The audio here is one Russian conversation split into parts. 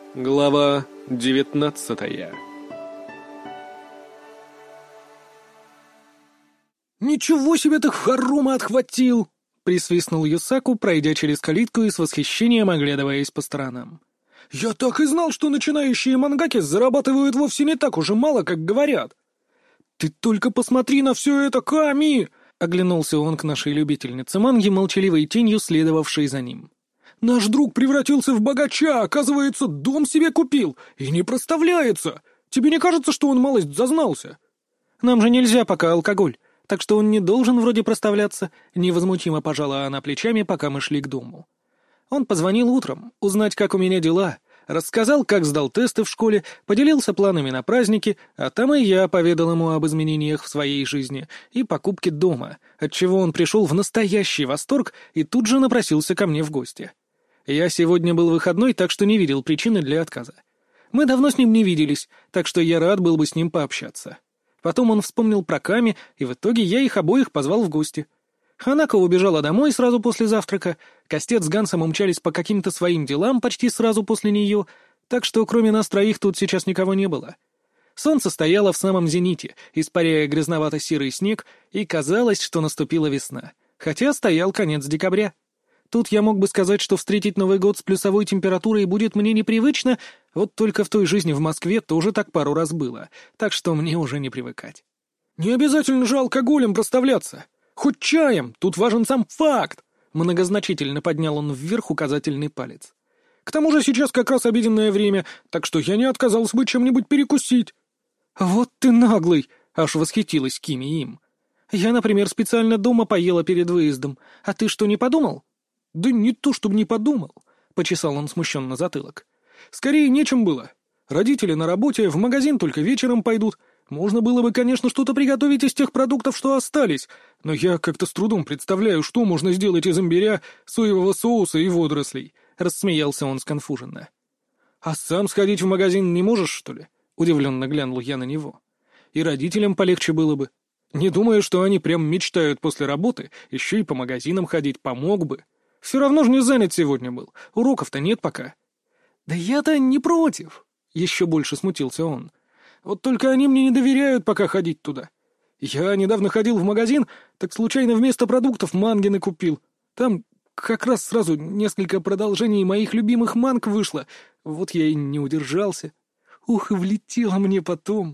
Глава 19. «Ничего себе ты хорума отхватил!» — присвистнул Юсаку, пройдя через калитку и с восхищением оглядываясь по сторонам. «Я так и знал, что начинающие мангаки зарабатывают вовсе не так уж и мало, как говорят!» «Ты только посмотри на все это, Ками!» — оглянулся он к нашей любительнице манги, молчаливой тенью, следовавшей за ним. «Наш друг превратился в богача, оказывается, дом себе купил и не проставляется! Тебе не кажется, что он малость зазнался?» «Нам же нельзя пока алкоголь, так что он не должен вроде проставляться», — невозмутимо пожала она плечами, пока мы шли к дому. Он позвонил утром, узнать, как у меня дела, рассказал, как сдал тесты в школе, поделился планами на праздники, а там и я поведал ему об изменениях в своей жизни и покупке дома, отчего он пришел в настоящий восторг и тут же напросился ко мне в гости. Я сегодня был выходной, так что не видел причины для отказа. Мы давно с ним не виделись, так что я рад был бы с ним пообщаться. Потом он вспомнил про Ками, и в итоге я их обоих позвал в гости. Ханако убежала домой сразу после завтрака, Костец с Гансом умчались по каким-то своим делам почти сразу после нее, так что кроме нас троих тут сейчас никого не было. Солнце стояло в самом зените, испаряя грязновато-серый снег, и казалось, что наступила весна, хотя стоял конец декабря. Тут я мог бы сказать, что встретить Новый год с плюсовой температурой будет мне непривычно, вот только в той жизни в Москве тоже так пару раз было, так что мне уже не привыкать. «Не обязательно же алкоголем проставляться. Хоть чаем, тут важен сам факт!» Многозначительно поднял он вверх указательный палец. «К тому же сейчас как раз обеденное время, так что я не отказался бы чем-нибудь перекусить». «Вот ты наглый!» — аж восхитилась Кими им. «Я, например, специально дома поела перед выездом, а ты что, не подумал?» «Да не то, чтобы не подумал», — почесал он смущенно затылок. «Скорее нечем было. Родители на работе, в магазин только вечером пойдут. Можно было бы, конечно, что-то приготовить из тех продуктов, что остались, но я как-то с трудом представляю, что можно сделать из имбиря, соевого соуса и водорослей», — рассмеялся он сконфуженно. «А сам сходить в магазин не можешь, что ли?» — удивленно глянул я на него. «И родителям полегче было бы. Не думаю, что они прям мечтают после работы еще и по магазинам ходить, помог бы. Все равно же не занят сегодня был, уроков-то нет пока». «Да я-то не против», — еще больше смутился он. «Вот только они мне не доверяют пока ходить туда. Я недавно ходил в магазин, так случайно вместо продуктов мангины купил. Там как раз сразу несколько продолжений моих любимых манг вышло, вот я и не удержался. Ух, и влетело мне потом».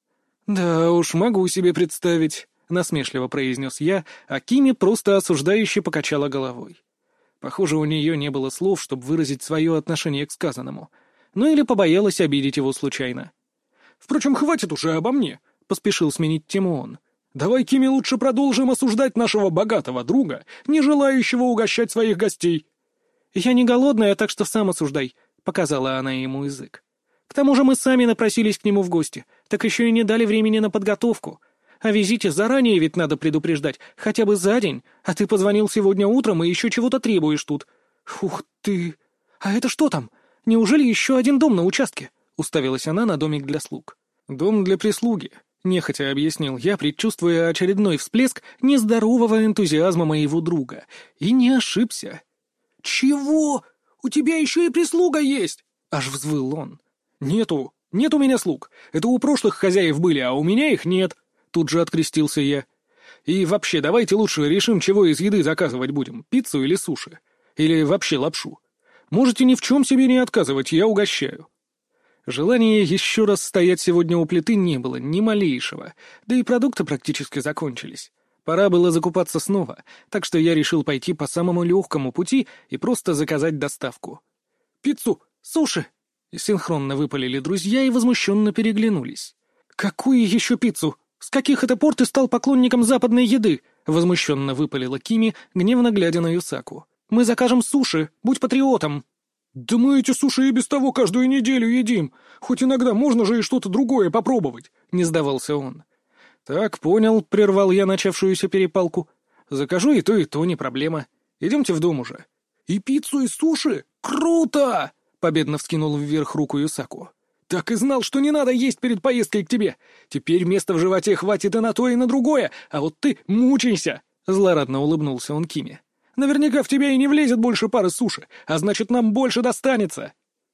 «Да уж, могу себе представить», — насмешливо произнес я, а Кими просто осуждающе покачала головой. Похоже, у нее не было слов, чтобы выразить свое отношение к сказанному. Ну или побоялась обидеть его случайно. «Впрочем, хватит уже обо мне», — поспешил сменить тему он. «Давай, Кими, лучше продолжим осуждать нашего богатого друга, не желающего угощать своих гостей». «Я не голодная, так что сам осуждай», — показала она ему язык. «К тому же мы сами напросились к нему в гости, так еще и не дали времени на подготовку. О визите заранее ведь надо предупреждать, хотя бы за день, а ты позвонил сегодня утром и еще чего-то требуешь тут. Ух ты! А это что там? Неужели еще один дом на участке?» — уставилась она на домик для слуг. «Дом для прислуги», — нехотя объяснил я, предчувствуя очередной всплеск нездорового энтузиазма моего друга. И не ошибся. «Чего? У тебя еще и прислуга есть!» — аж взвыл он. Нет у меня слуг. Это у прошлых хозяев были, а у меня их нет». Тут же открестился я. «И вообще, давайте лучше решим, чего из еды заказывать будем, пиццу или суши. Или вообще лапшу. Можете ни в чем себе не отказывать, я угощаю». Желания еще раз стоять сегодня у плиты не было, ни малейшего, да и продукты практически закончились. Пора было закупаться снова, так что я решил пойти по самому легкому пути и просто заказать доставку. «Пиццу! Суши!» Синхронно выпалили друзья и возмущенно переглянулись. «Какую еще пиццу? С каких это пор ты стал поклонником западной еды?» — возмущенно выпалила Кими, гневно глядя на Юсаку. «Мы закажем суши, будь патриотом!» «Да мы эти суши и без того каждую неделю едим. Хоть иногда можно же и что-то другое попробовать», — не сдавался он. «Так, понял», — прервал я начавшуюся перепалку. «Закажу и то, не проблема. Идемте в дом уже». «И пиццу, и суши? Круто!» — победно вскинул вверх руку Юсаку. «Так и знал, что не надо есть перед поездкой к тебе. Теперь места в животе хватит и на то, и на другое, а вот ты мучайся!» Злорадно улыбнулся он Киме. «Наверняка в тебя и не влезет больше пары суши, а значит, нам больше достанется».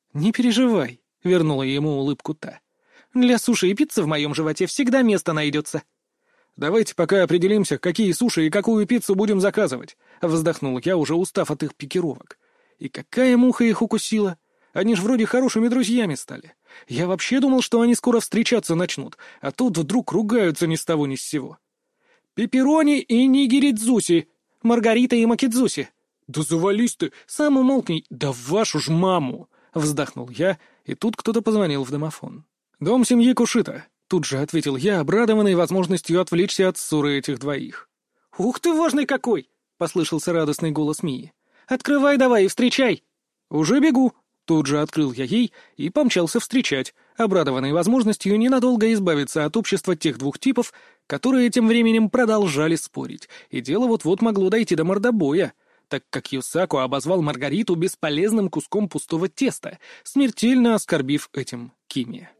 «Не переживай», — вернула ему улыбку та. «Для суши и пиццы в моем животе всегда место найдется». «Давайте пока определимся, какие суши и какую пиццу будем заказывать», — вздохнул я, уже устав от их пикировок. «И какая муха их укусила? Они ж вроде хорошими друзьями стали. Я вообще думал, что они скоро встречаться начнут, а тут вдруг ругаются ни с того ни с сего». «Пепперони и нигиридзуси, Маргарита и макидзуси». «Да завались ты! «Сам умолкни». Да вашу ж маму!» — вздохнул я, и тут кто-то позвонил в домофон. «Дом семьи Кушита», — тут же ответил я, обрадованный возможностью отвлечься от ссоры этих двоих. «Ух ты, важный какой!» — послышался радостный голос Мии. «Открывай давай и встречай!» «Уже бегу!» — тут же открыл я ей и помчался встречать, обрадованный возможностью ненадолго избавиться от общества тех двух типов, которые тем временем продолжали спорить, и дело вот-вот могло дойти до мордобоя, так как Юсаку обозвал Маргариту бесполезным куском пустого теста, смертельно оскорбив этим Кими.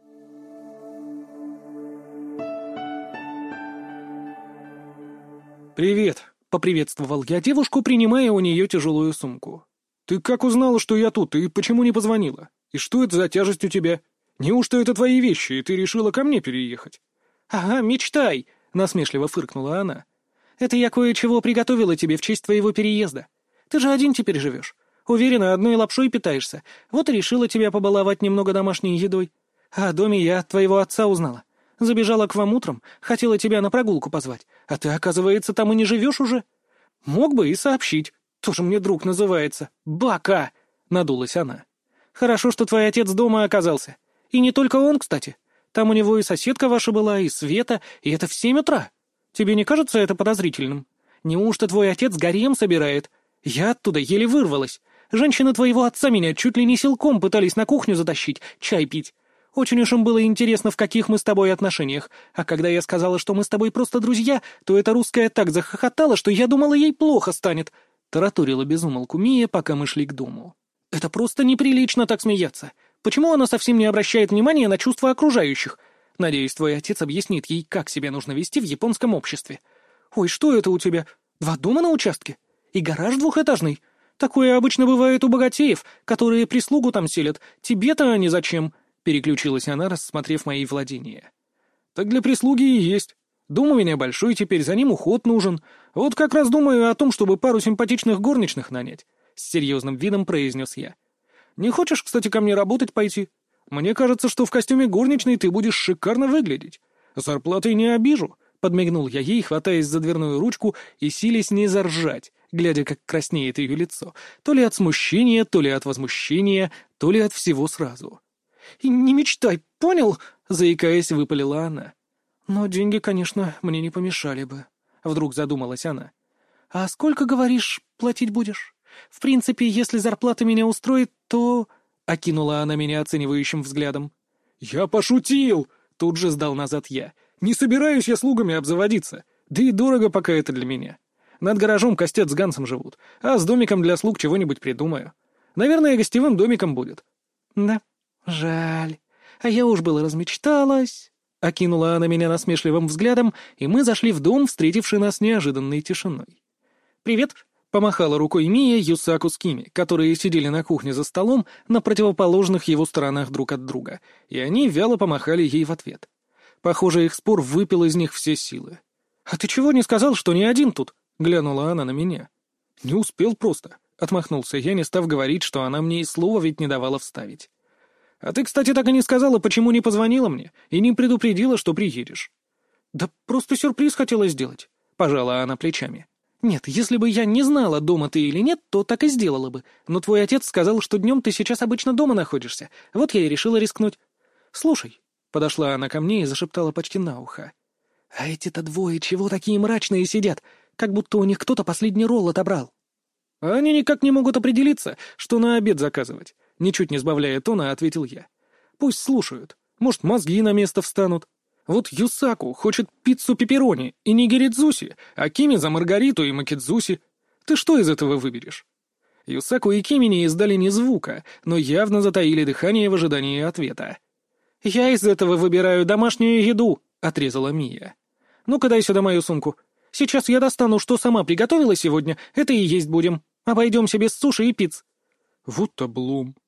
«Привет», — поприветствовал я девушку, принимая у нее тяжелую сумку. «Ты как узнала, что я тут, и почему не позвонила? И что это за тяжесть у тебя? Неужто это твои вещи, и ты решила ко мне переехать?» «Ага, мечтай», — насмешливо фыркнула она. «Это я кое-чего приготовила тебе в честь твоего переезда. Ты же один теперь живешь. Уверена, одной лапшой питаешься. Вот и решила тебя побаловать немного домашней едой. А о доме я от твоего отца узнала. Забежала к вам утром, хотела тебя на прогулку позвать. А ты, оказывается, там и не живешь уже. Мог бы и сообщить. Тоже мне друг называется. Бака!» — надулась она. «Хорошо, что твой отец дома оказался. И не только он, кстати. Там у него и соседка ваша была, и Света, и это в 7 утра. Тебе не кажется это подозрительным? Неужто твой отец гарем собирает? Я оттуда еле вырвалась. Женщины твоего отца меня чуть ли не силком пытались на кухню затащить, чай пить. Очень уж им было интересно, в каких мы с тобой отношениях. А когда я сказала, что мы с тобой просто друзья, то эта русская так захохотала, что я думала, ей плохо станет», — тараторила без умолку Мия, пока мы шли к дому. «Это просто неприлично так смеяться. Почему она совсем не обращает внимания на чувства окружающих? Надеюсь, твой отец объяснит ей, как себя нужно вести в японском обществе. Ой, что это у тебя? 2 дома на участке? И гараж 2-этажный? Такое обычно бывает у богатеев, которые прислугу там селят. Тебе-то они зачем?» Переключилась она, рассмотрев мои владения. «Так для прислуги и есть. Дом у меня большой теперь, за ним уход нужен. Вот как раз думаю о том, чтобы пару симпатичных горничных нанять», — с серьезным видом произнес я. «Не хочешь, кстати, ко мне работать пойти? Мне кажется, что в костюме горничной ты будешь шикарно выглядеть. Зарплатой не обижу», — подмигнул я ей, хватаясь за дверную ручку и силясь не заржать, глядя, как краснеет ее лицо, то ли от смущения, то ли от возмущения, то ли от всего сразу. «И не мечтай, понял?» — заикаясь, выпалила она. «Но деньги, конечно, мне не помешали бы», — вдруг задумалась она. «А сколько, говоришь, платить будешь? В принципе, если зарплата меня устроит, то...» — окинула она меня оценивающим взглядом. «Я пошутил!» — тут же сдал назад я. «Не собираюсь я слугами обзаводиться. Да и дорого пока это для меня. Над гаражом Костет с Гансом живут, а с домиком для слуг чего-нибудь придумаю. Наверное, гостевым домиком будет». «Да, жаль. А я уж было размечталась». Окинула она меня насмешливым взглядом, и мы зашли в дом, встретивший нас неожиданной тишиной. «Привет!» — помахала рукой Мия Юсаку с Кими, которые сидели на кухне за столом на противоположных его сторонах друг от друга, и они вяло помахали ей в ответ. Похоже, их спор выпил из них все силы. «А ты чего не сказал, что не один тут?» — глянула она на меня. «Не успел просто», — отмахнулся я, не став говорить, что она мне и слова ведь не давала вставить. «А ты, кстати, так и не сказала, почему не позвонила мне и не предупредила, что приедешь». «Да просто сюрприз хотела сделать», — пожала она плечами. «Нет, если бы я не знала, дома ты или нет, то так и сделала бы. Но твой отец сказал, что днем ты сейчас обычно дома находишься. Вот я и решила рискнуть. Слушай», — подошла она ко мне и зашептала почти на ухо. «А эти-то двое чего такие мрачные сидят, как будто у них кто-то последний ролл отобрал?» «А они никак не могут определиться, что на обед заказывать», — ничуть не сбавляя тона, ответил я. «Пусть слушают. Может, мозги на место встанут. Вот Юсаку хочет пиццу пепперони и нигиридзуси, а Кими за Маргариту и макидзуси. Ты что из этого выберешь?» Юсаку и Кими не издали ни звука, но явно затаили дыхание в ожидании ответа. «Я из этого выбираю домашнюю еду», — отрезала Мия. «Ну-ка дай сюда мою сумку. Сейчас я достану, что сама приготовила сегодня, это и есть будем. Обойдемся без суши и пиц». «Вот облом.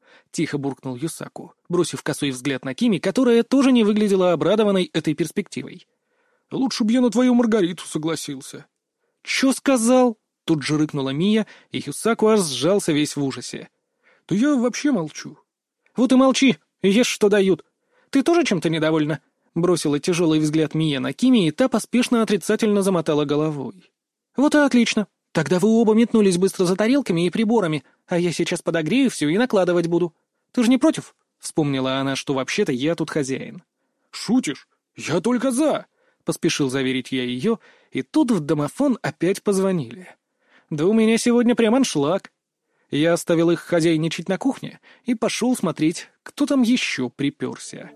— тихо буркнул Юсаку, бросив косой взгляд на Кими, которая тоже не выглядела обрадованной этой перспективой. «Лучше б я на твою Маргариту согласился». «Чё сказал?» — тут же рыкнула Мия, и Юсаку аж сжался весь в ужасе. «Да я вообще молчу». «Вот и молчи, ешь, что дают. Ты тоже чем-то недовольна?» — бросила тяжелый взгляд Мия на Кими, и та поспешно отрицательно замотала головой. «Вот и отлично. Тогда вы оба метнулись быстро за тарелками и приборами, а я сейчас подогрею все и накладывать буду. Ты же не против?» — вспомнила она, что вообще-то я тут хозяин. «Шутишь? Я только за!» — поспешил заверить я ее, и тут в домофон опять позвонили. «Да у меня сегодня прям аншлаг». Я оставил их хозяйничать на кухне и пошел смотреть, кто там еще приперся.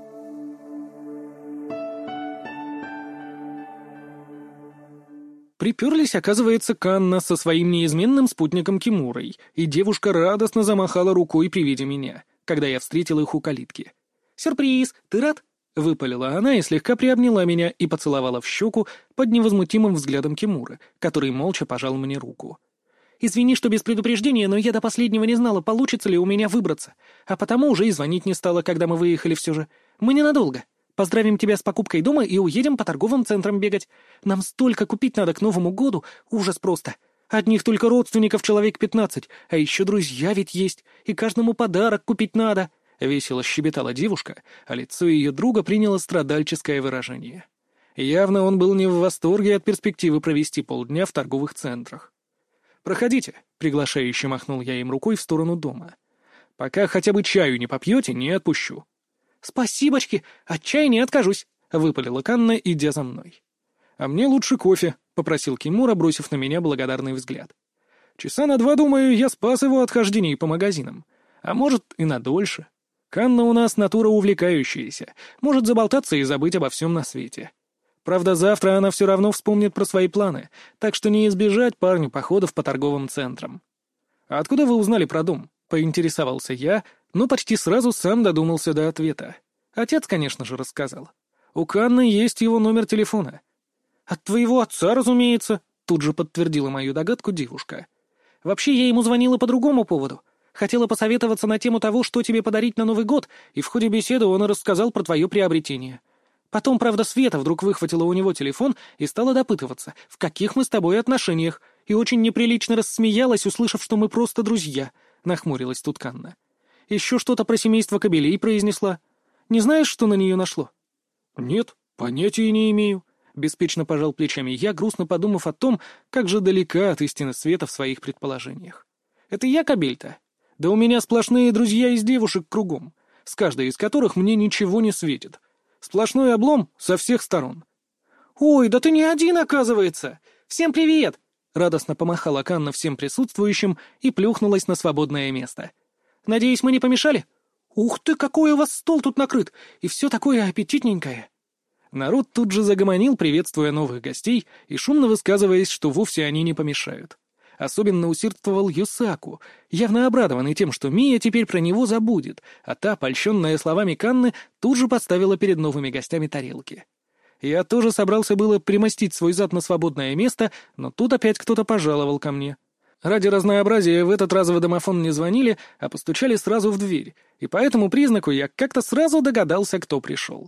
Приперлись, оказывается, Канна со своим неизменным спутником Кимурой, и девушка радостно замахала рукой при виде меня, когда я встретил их у калитки. «Сюрприз! Ты рад?» — выпалила она и слегка приобняла меня и поцеловала в щеку под невозмутимым взглядом Кимуры, который молча пожал мне руку. «Извини, что без предупреждения, но я до последнего не знала, получится ли у меня выбраться, а потому уже и звонить не стала, когда мы выехали все же. Мы ненадолго. Поздравим тебя с покупкой дома и уедем по торговым центрам бегать. Нам столько купить надо к Новому году, ужас просто. Одних только родственников человек 15, а еще друзья ведь есть, и каждому подарок купить надо». Весело щебетала девушка, а лицо ее друга приняло страдальческое выражение. Явно он был не в восторге от перспективы провести полдня в торговых центрах. «Проходите», — приглашающе махнул я им рукой в сторону дома. «Пока хотя бы чаю не попьете, не отпущу». «Спасибочки, от чая не откажусь», — выпалила Канна, идя за мной. «А мне лучше кофе», — попросил Кимура, бросив на меня благодарный взгляд. «Часа на 2, думаю, я спас его от хождений по магазинам. А может, и на дольше. Канна у нас натура увлекающаяся, может заболтаться и забыть обо всем на свете. Правда, завтра она все равно вспомнит про свои планы, так что не избежать парню походов по торговым центрам». «А откуда вы узнали про дом?» — поинтересовался я, но почти сразу сам додумался до ответа. Отец, конечно же, рассказал. У Канны есть его номер телефона. «От твоего отца, разумеется», — тут же подтвердила мою догадку девушка. «Вообще, я ему звонила по другому поводу. Хотела посоветоваться на тему того, что тебе подарить на Новый год, и в ходе беседы он и рассказал про твое приобретение. Потом, правда, Света вдруг выхватила у него телефон и стала допытываться, в каких мы с тобой отношениях, и очень неприлично рассмеялась, услышав, что мы просто друзья», — нахмурилась тут Канна. «Еще что-то про семейство Кобелей произнесла. Не знаешь, что на нее нашло?» «Нет, понятия не имею», — беспечно пожал плечами я, грустно подумав о том, как же далека от истины Света в своих предположениях. «Это я Кобель-то? Да у меня сплошные друзья из девушек кругом, с каждой из которых мне ничего не светит. Сплошной облом со всех сторон». «Ой, да ты не один, оказывается! Всем привет!» Радостно помахала Канна всем присутствующим и плюхнулась на свободное место. «Надеюсь, мы не помешали? Ух ты, какой у вас стол тут накрыт! И все такое аппетитненькое!» Народ тут же загомонил, приветствуя новых гостей и шумно высказываясь, что вовсе они не помешают. Особенно усердствовал Юсаку, явно обрадованный тем, что Мия теперь про него забудет, а та, польщенная словами Канны, тут же подставила перед новыми гостями тарелки. Я тоже собрался было примостить свой зад на свободное место, но тут опять кто-то пожаловал ко мне. Ради разнообразия в этот раз в домофон не звонили, а постучали сразу в дверь, и по этому признаку я как-то сразу догадался, кто пришел.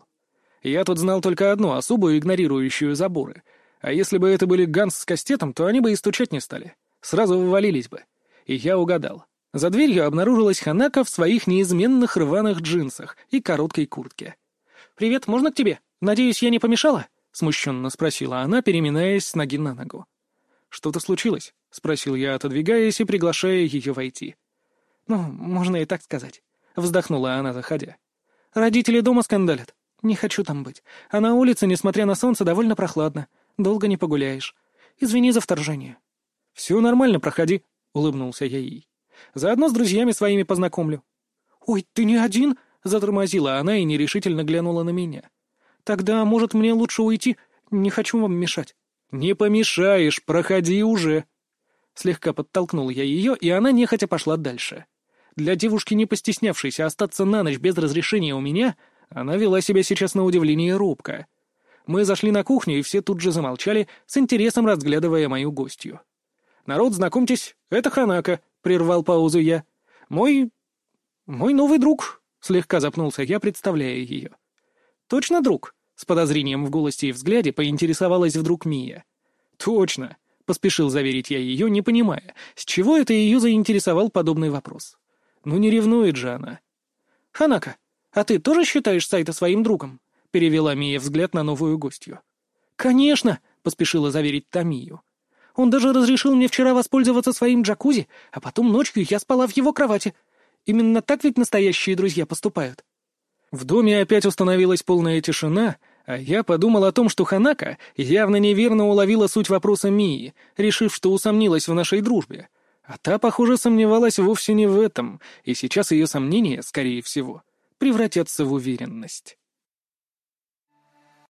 Я тут знал только одну особую, игнорирующую заборы, а если бы это были Ганс с Кастетом, то они бы и стучать не стали. Сразу вывалились бы. И я угадал. За дверью обнаружилась Ханако в своих неизменных рваных джинсах и короткой куртке. «Привет, можно к тебе? Надеюсь, я не помешала?» — смущенно спросила она, переминаясь с ноги на ногу. «Что-то случилось?» — спросил я, отодвигаясь и приглашая ее войти. «Ну, можно и так сказать», — вздохнула она, заходя. «Родители дома скандалят. Не хочу там быть. А на улице, несмотря на солнце, довольно прохладно. Долго не погуляешь. Извини за вторжение». «Все нормально, проходи», — улыбнулся я ей. «Заодно с друзьями своими познакомлю». «Ой, ты не один?» — затормозила она и нерешительно глянула на меня. «Тогда, может, мне лучше уйти? Не хочу вам мешать». «Не помешаешь, проходи уже». Слегка подтолкнул я ее, и она нехотя пошла дальше. Для девушки, не постеснявшейся остаться на ночь без разрешения у меня, она вела себя сейчас на удивление робко. Мы зашли на кухню, и все тут же замолчали, с интересом разглядывая мою гостью. «Народ, знакомьтесь, это Ханако», — прервал паузу я. «Мой «Мой новый друг», — слегка запнулся я, представляя ее. «Точно друг?» — с подозрением в голосе и взгляде поинтересовалась вдруг Мия. «Точно», — поспешил заверить я ее, не понимая, с чего это ее заинтересовал подобный вопрос. «Ну не ревнует же она». «Ханака, а ты тоже считаешь Сайта своим другом?» — перевела Мия взгляд на новую гостью. «Конечно», — поспешила заверить Тамию. «Он даже разрешил мне вчера воспользоваться своим джакузи, а потом ночью я спала в его кровати. Именно так ведь настоящие друзья поступают». В доме опять установилась полная тишина, а я подумал о том, что Ханака явно неверно уловила суть вопроса Мии, решив, что усомнилась в нашей дружбе. А та, похоже, сомневалась вовсе не в этом, и сейчас ее сомнения, скорее всего, превратятся в уверенность.